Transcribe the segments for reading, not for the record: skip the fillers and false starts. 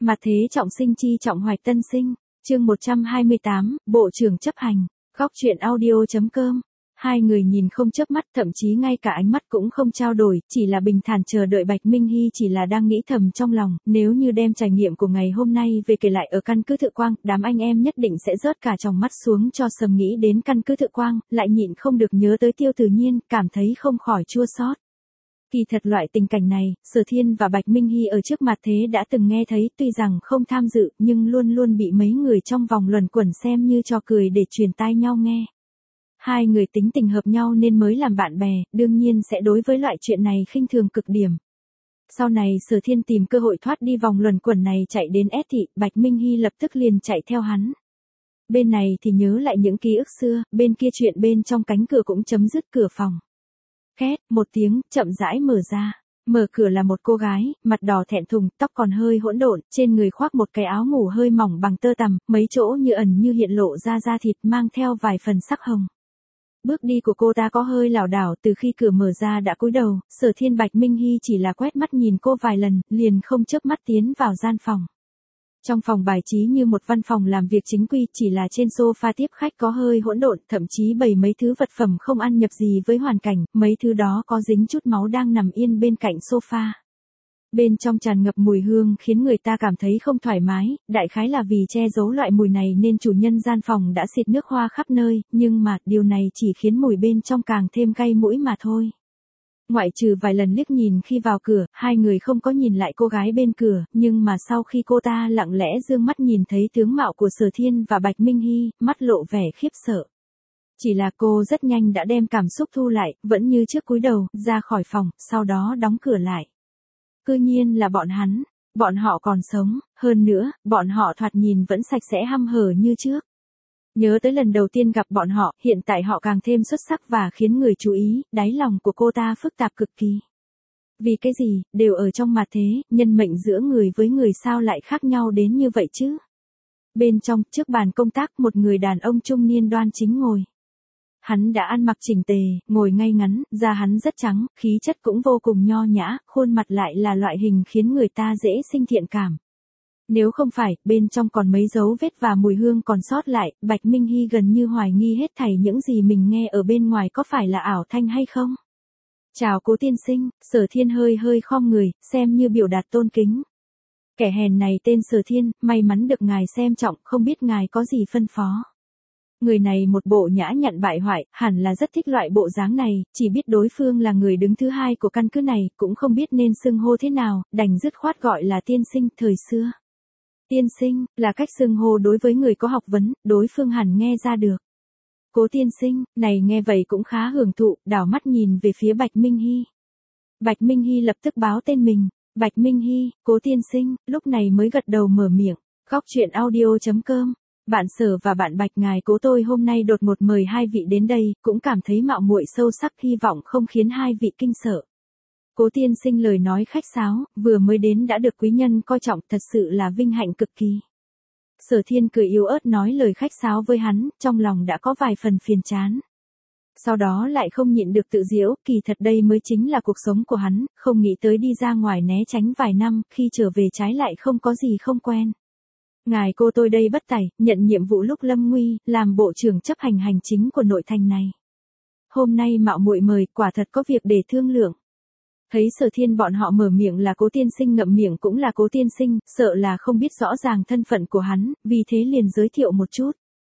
Mặt thế trọng sinh chi trọng hoạch tân sinh, chương 128, Bộ trưởng chấp hành, góc truyện audio.com. Hai người nhìn không chớp mắt, thậm chí ngay cả ánh mắt cũng không trao đổi, chỉ là bình thản chờ đợi. Bạch Minh Hy chỉ là đang nghĩ thầm trong lòng, nếu như đem trải nghiệm của ngày hôm nay về kể lại ở căn cứ Thự Quang, đám anh em nhất định sẽ rớt cả tròng mắt xuống cho sầm. Nghĩ đến căn cứ Thự Quang, lại nhịn không được nhớ tới Tiêu Tử Nhiên, cảm thấy không khỏi chua xót. Kỳ thật loại tình cảnh này, Sở Thiên và Bạch Minh Hy ở trước mặt thế đã từng nghe thấy, tuy rằng không tham dự, nhưng luôn luôn bị mấy người trong vòng luẩn quẩn xem như trò cười để truyền tai nhau nghe. Hai người tính tình hợp nhau nên mới làm bạn bè, đương nhiên sẽ đối với loại chuyện này khinh thường cực điểm. Sau này Sở Thiên tìm cơ hội thoát đi vòng luẩn quẩn này chạy đến S thị, Bạch Minh Hy lập tức liền chạy theo hắn. Bên này thì nhớ lại những ký ức xưa, bên kia chuyện bên trong cánh cửa cũng chấm dứt. Cửa phòng két một tiếng, chậm rãi mở ra. Mở cửa là một cô gái, mặt đỏ thẹn thùng, tóc còn hơi hỗn độn, trên người khoác một cái áo ngủ hơi mỏng bằng tơ tằm, mấy chỗ như ẩn như hiện lộ ra da thịt, mang theo vài phần sắc hồng. Bước đi của cô ta có hơi lảo đảo, từ khi cửa mở ra đã cúi đầu. Sở Thiên Bạch Minh Hy chỉ là quét mắt nhìn cô vài lần, liền không chớp mắt tiến vào gian phòng. Trong phòng bài trí như một văn phòng làm việc chính quy, chỉ là trên sofa tiếp khách có hơi hỗn độn, thậm chí bày mấy thứ vật phẩm không ăn nhập gì với hoàn cảnh, mấy thứ đó có dính chút máu đang nằm yên bên cạnh sofa. Bên trong tràn ngập mùi hương khiến người ta cảm thấy không thoải mái, đại khái là vì che giấu loại mùi này nên chủ nhân gian phòng đã xịt nước hoa khắp nơi, nhưng mà điều này chỉ khiến mùi bên trong càng thêm cay mũi mà thôi. Ngoại trừ vài lần liếc nhìn khi vào cửa, hai người không có nhìn lại cô gái bên cửa, nhưng mà sau khi cô ta lặng lẽ dương mắt nhìn thấy tướng mạo của Sở Thiên và Bạch Minh Hy, mắt lộ vẻ khiếp sợ. Chỉ là cô rất nhanh đã đem cảm xúc thu lại, vẫn như trước cúi đầu, ra khỏi phòng, sau đó đóng cửa lại. Cư nhiên là bọn họ còn sống, hơn nữa, bọn họ thoạt nhìn vẫn sạch sẽ hăm hở như trước. Nhớ tới lần đầu tiên gặp bọn họ, hiện tại họ càng thêm xuất sắc và khiến người chú ý, đáy lòng của cô ta phức tạp cực kỳ. Vì cái gì, đều ở trong mặt thế, nhân mệnh giữa người với người sao lại khác nhau đến như vậy chứ? Bên trong, trước bàn công tác, một người đàn ông trung niên đoan chính ngồi. Hắn đã ăn mặc chỉnh tề, ngồi ngay ngắn, da hắn rất trắng, khí chất cũng vô cùng nho nhã, khuôn mặt lại là loại hình khiến người ta dễ sinh thiện cảm. Nếu không phải, bên trong còn mấy dấu vết và mùi hương còn sót lại, Bạch Minh Hy gần như hoài nghi hết thảy những gì mình nghe ở bên ngoài có phải là ảo thanh hay không. Chào Cố tiên sinh, Sở Thiên hơi khom người, xem như biểu đạt tôn kính. Kẻ hèn này tên Sở Thiên, may mắn được ngài xem trọng, không biết ngài có gì phân phó. Người này một bộ nhã nhặn bại hoại, hẳn là rất thích loại bộ dáng này, chỉ biết đối phương là người đứng thứ hai của căn cứ này, cũng không biết nên xưng hô thế nào, đành dứt khoát gọi là tiên sinh. Thời xưa, tiên sinh là cách xưng hô đối với người có học vấn, đối phương hẳn nghe ra được. Cố tiên sinh, này nghe vậy cũng khá hưởng thụ, đảo mắt nhìn về phía Bạch Minh Hy. Bạch Minh Hy lập tức báo tên mình. Bạch Minh Hy, Cố tiên sinh, lúc này mới gật đầu mở miệng. Góc truyện audio.com. Bạn Sở và bạn Bạch, ngài Cố tôi hôm nay đột ngột mời hai vị đến đây, cũng cảm thấy mạo muội sâu sắc, hy vọng không khiến hai vị kinh sợ. Cố tiên sinh lời nói khách sáo, vừa mới đến đã được quý nhân coi trọng, thật sự là vinh hạnh cực kỳ. Sở Thiên cười yếu ớt nói lời khách sáo với hắn, trong lòng đã có vài phần phiền chán. Sau đó lại không nhịn được tự giễu, kỳ thật đây mới chính là cuộc sống của hắn, không nghĩ tới đi ra ngoài né tránh vài năm, khi trở về trái lại không có gì không quen. Ngài Cô tôi đây bất tài, nhận nhiệm vụ lúc lâm nguy, làm bộ trưởng chấp hành hành chính của nội thành này. Hôm nay mạo muội mời, quả thật có việc để thương lượng. Thấy Sở Thiên bọn họ mở miệng là Cố tiên sinh, ngậm miệng cũng là Cố tiên sinh, sợ là không biết rõ ràng thân phận của hắn, vì thế liền giới thiệu một chút.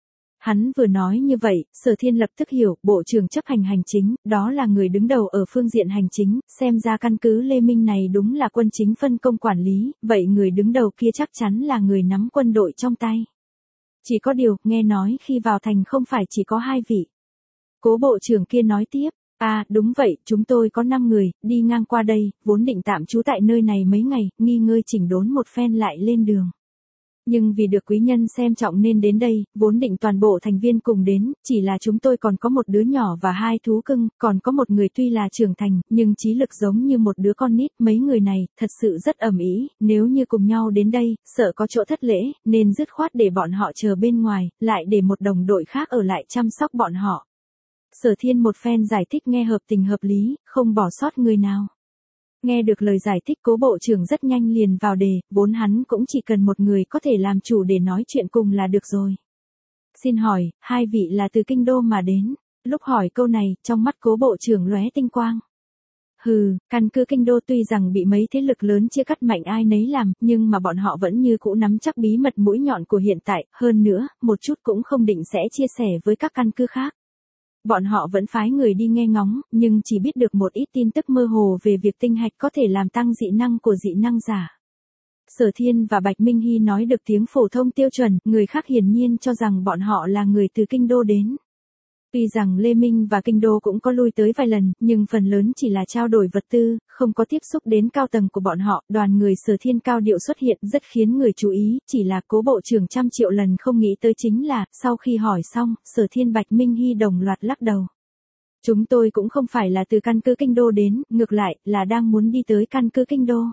Hắn vừa nói như vậy, Sở Thiên lập tức hiểu, bộ trưởng chấp hành hành chính, đó là người đứng đầu ở phương diện hành chính, xem ra căn cứ Lê Minh này đúng là quân chính phân công quản lý, vậy người đứng đầu kia chắc chắn là người nắm quân đội trong tay. Chỉ có điều, nghe nói khi vào thành không phải chỉ có hai vị. Cố bộ trưởng kia nói tiếp. À, đúng vậy, chúng tôi có 5 người, đi ngang qua đây, vốn định tạm trú tại nơi này mấy ngày, nghỉ ngơi chỉnh đốn một phen lại lên đường. Nhưng vì được quý nhân xem trọng nên đến đây, vốn định toàn bộ thành viên cùng đến, chỉ là chúng tôi còn có một đứa nhỏ và 2 thú cưng, còn có một người tuy là trưởng thành, nhưng trí lực giống như một đứa con nít, mấy người này, thật sự rất ầm ĩ, nếu như cùng nhau đến đây, sợ có chỗ thất lễ, nên dứt khoát để bọn họ chờ bên ngoài, lại để một đồng đội khác ở lại chăm sóc bọn họ. Sở Thiên một phen giải thích nghe hợp tình hợp lý, không bỏ sót người nào. Nghe được lời giải thích Cố Bộ trưởng rất nhanh liền vào đề, vốn hắn cũng chỉ cần một người có thể làm chủ để nói chuyện cùng là được rồi. Xin hỏi, hai vị là từ kinh đô mà đến. Lúc hỏi câu này, trong mắt Cố Bộ trưởng lóe tinh quang. Hừ, căn cứ kinh đô tuy rằng bị mấy thế lực lớn chia cắt mạnh ai nấy làm, nhưng mà bọn họ vẫn như cũ nắm chắc bí mật mũi nhọn của hiện tại, hơn nữa, một chút cũng không định sẽ chia sẻ với các căn cứ khác. Bọn họ vẫn phái người đi nghe ngóng, nhưng chỉ biết được một ít tin tức mơ hồ về việc tinh hạch có thể làm tăng dị năng của dị năng giả. Sở Thiên và Bạch Minh Hy nói được tiếng phổ thông tiêu chuẩn, người khác hiển nhiên cho rằng bọn họ là người từ kinh đô đến. Tuy rằng Lê Minh và kinh đô cũng có lui tới vài lần, nhưng phần lớn chỉ là trao đổi vật tư, không có tiếp xúc đến cao tầng của bọn họ. Đoàn người Sở Thiên cao điệu xuất hiện rất khiến người chú ý, chỉ là Cố Bộ trưởng trăm triệu lần không nghĩ tới chính là, sau khi hỏi xong, Sở Thiên Bạch Minh Hy đồng loạt lắc đầu. Chúng tôi cũng không phải là từ căn cứ kinh đô đến, ngược lại, là đang muốn đi tới căn cứ kinh đô.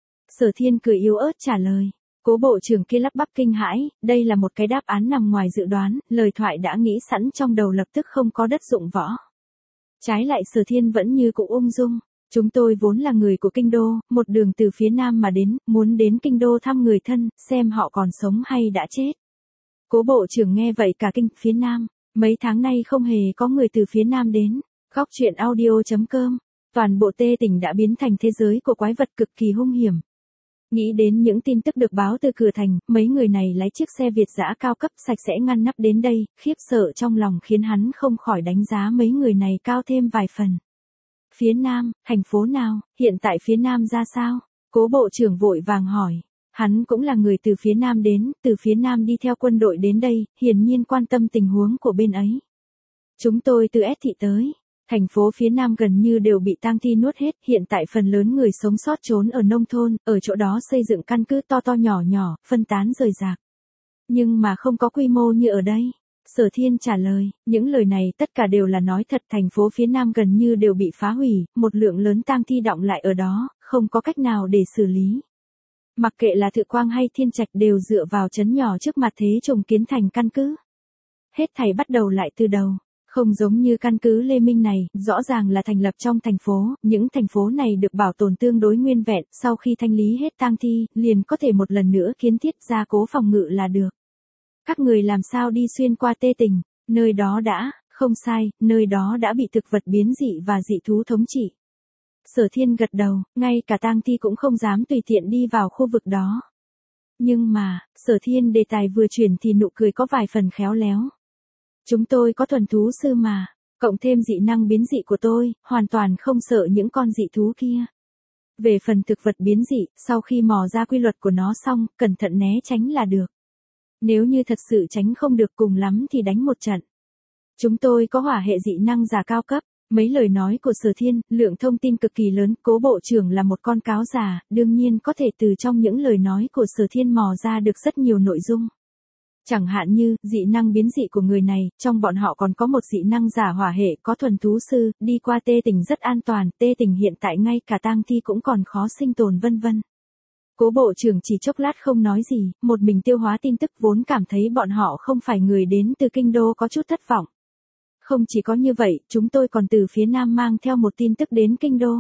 Sở Thiên cười yếu ớt trả lời. Cố Bộ trưởng kia lắp bắp kinh hãi, đây là một cái đáp án nằm ngoài dự đoán, lời thoại đã nghĩ sẵn trong đầu lập tức không có đất dụng võ. Trái lại Sở Thiên vẫn như cũ ung dung, chúng tôi vốn là người của kinh đô, một đường từ phía nam mà đến, muốn đến kinh đô thăm người thân, xem họ còn sống hay đã chết. Cố Bộ trưởng nghe vậy cả kinh, phía nam, mấy tháng nay không hề có người từ phía nam đến. Góc truyện audio.com, toàn bộ Tê Tỉnh đã biến thành thế giới của quái vật cực kỳ hung hiểm. Nghĩ đến những tin tức được báo từ cửa thành, mấy người này lái chiếc xe Việt dã cao cấp sạch sẽ ngăn nắp đến đây, khiếp sợ trong lòng khiến hắn không khỏi đánh giá mấy người này cao thêm vài phần. Phía Nam, thành phố nào, hiện tại phía Nam ra sao? Cố Bộ trưởng vội vàng hỏi. Hắn cũng là người từ phía Nam đến, từ phía Nam đi theo quân đội đến đây, hiển nhiên quan tâm tình huống của bên ấy. Chúng tôi từ S thị tới. Thành phố phía Nam gần như đều bị tang thi nuốt hết, hiện tại phần lớn người sống sót trốn ở nông thôn, ở chỗ đó xây dựng căn cứ to to nhỏ nhỏ, phân tán rời rạc. Nhưng mà không có quy mô như ở đây. Sở Thiên trả lời, những lời này tất cả đều là nói thật, thành phố phía Nam gần như đều bị phá hủy, một lượng lớn tang thi đọng lại ở đó, không có cách nào để xử lý. Mặc kệ là Thự Quang hay Thiên Trạch đều dựa vào trấn nhỏ trước mặt thế trùng kiến thành căn cứ. Hết thảy bắt đầu lại từ đầu. Không giống như căn cứ Lê Minh này, rõ ràng là thành lập trong thành phố, những thành phố này được bảo tồn tương đối nguyên vẹn, sau khi thanh lý hết tang thi, liền có thể một lần nữa kiến thiết gia cố phòng ngự là được. Các người làm sao đi xuyên qua Tê Tỉnh, nơi đó đã, không sai, nơi đó đã bị thực vật biến dị và dị thú thống trị. Sở Thiên gật đầu, ngay cả tang thi cũng không dám tùy tiện đi vào khu vực đó. Nhưng mà, Sở Thiên đề tài vừa chuyển thì nụ cười có vài phần khéo léo. Chúng tôi có thuần thú sư mà, cộng thêm dị năng biến dị của tôi, hoàn toàn không sợ những con dị thú kia. Về phần thực vật biến dị, sau khi mò ra quy luật của nó xong, cẩn thận né tránh là được. Nếu như thật sự tránh không được cùng lắm thì đánh một trận. Chúng tôi có hỏa hệ dị năng giả cao cấp. Mấy lời nói của Sở Thiên, lượng thông tin cực kỳ lớn, Cố Bộ trưởng là một con cáo già, đương nhiên có thể từ trong những lời nói của Sở Thiên mò ra được rất nhiều nội dung. Chẳng hạn như, dị năng biến dị của người này, trong bọn họ còn có một dị năng giả hỏa hệ, có thuần thú sư, đi qua Tê Tỉnh rất an toàn, Tê Tỉnh hiện tại ngay cả tang thi cũng còn khó sinh tồn vân vân. Cố Bộ trưởng chỉ chốc lát không nói gì, một mình tiêu hóa tin tức, vốn cảm thấy bọn họ không phải người đến từ kinh đô có chút thất vọng. Không chỉ có như vậy, chúng tôi còn từ phía Nam mang theo một tin tức đến kinh đô.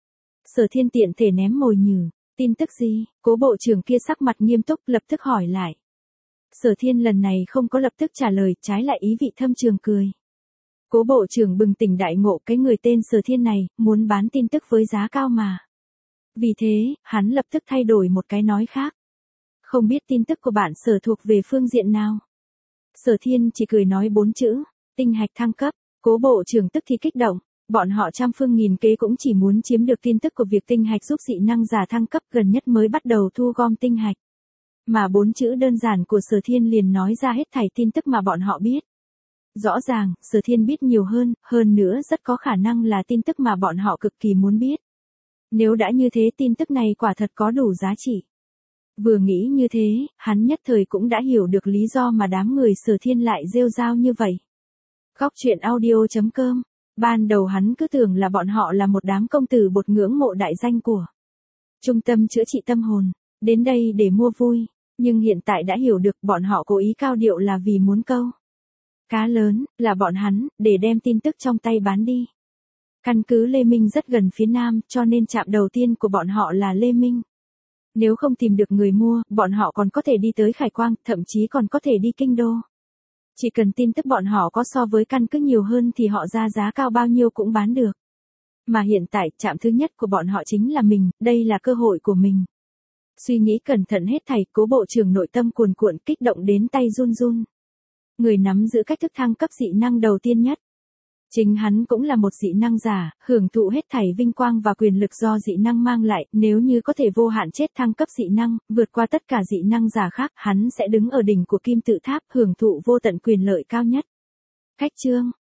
Sở Thiên tiện thể ném mồi nhử, tin tức gì? Cố Bộ trưởng kia sắc mặt nghiêm túc lập tức hỏi lại. Sở Thiên lần này không có lập tức trả lời, trái lại ý vị thâm trường cười. Cố Bộ trưởng bừng tỉnh đại ngộ, cái người tên Sở Thiên này, muốn bán tin tức với giá cao mà. Vì thế, hắn lập tức thay đổi một cái nói khác. Không biết tin tức của bạn Sở thuộc về phương diện nào? Sở Thiên chỉ cười nói 4 chữ, tinh hạch thăng cấp. Cố Bộ trưởng tức thì kích động, bọn họ trăm phương nghìn kế cũng chỉ muốn chiếm được tin tức của việc tinh hạch giúp dị năng giả thăng cấp, gần nhất mới bắt đầu thu gom tinh hạch. Mà 4 chữ đơn giản của Sở Thiên liền nói ra hết thảy tin tức mà bọn họ biết. Rõ ràng, Sở Thiên biết nhiều hơn nữa rất có khả năng là tin tức mà bọn họ cực kỳ muốn biết. Nếu đã như thế, tin tức này quả thật có đủ giá trị. Vừa nghĩ như thế, hắn nhất thời cũng đã hiểu được lý do mà đám người Sở Thiên lại rêu rao như vậy. Góc truyện audio.com, ban đầu hắn cứ tưởng là bọn họ là một đám công tử bột ngưỡng mộ đại danh của trung tâm chữa trị tâm hồn, đến đây để mua vui, nhưng hiện tại đã hiểu được bọn họ cố ý cao điệu là vì muốn câu cá lớn, là bọn hắn, để đem tin tức trong tay bán đi. Căn cứ Lê Minh rất gần phía nam, cho nên trạm đầu tiên của bọn họ là Lê Minh. Nếu không tìm được người mua, bọn họ còn có thể đi tới Khải Quang, thậm chí còn có thể đi Kinh Đô. Chỉ cần tin tức bọn họ có so với căn cứ nhiều hơn thì họ ra giá cao bao nhiêu cũng bán được. Mà hiện tại, trạm thứ nhất của bọn họ chính là mình, đây là cơ hội của mình. Suy nghĩ cẩn thận hết thảy, Cố bộ trưởng nội tâm cuồn cuộn, kích động đến tay run run. Người nắm giữ cách thức thăng cấp dị năng đầu tiên nhất. Chính hắn cũng là một dị năng giả, hưởng thụ hết thảy vinh quang và quyền lực do dị năng mang lại, nếu như có thể vô hạn chết thăng cấp dị năng, vượt qua tất cả dị năng giả khác, hắn sẽ đứng ở đỉnh của kim tự tháp, hưởng thụ vô tận quyền lợi cao nhất. Khách trương,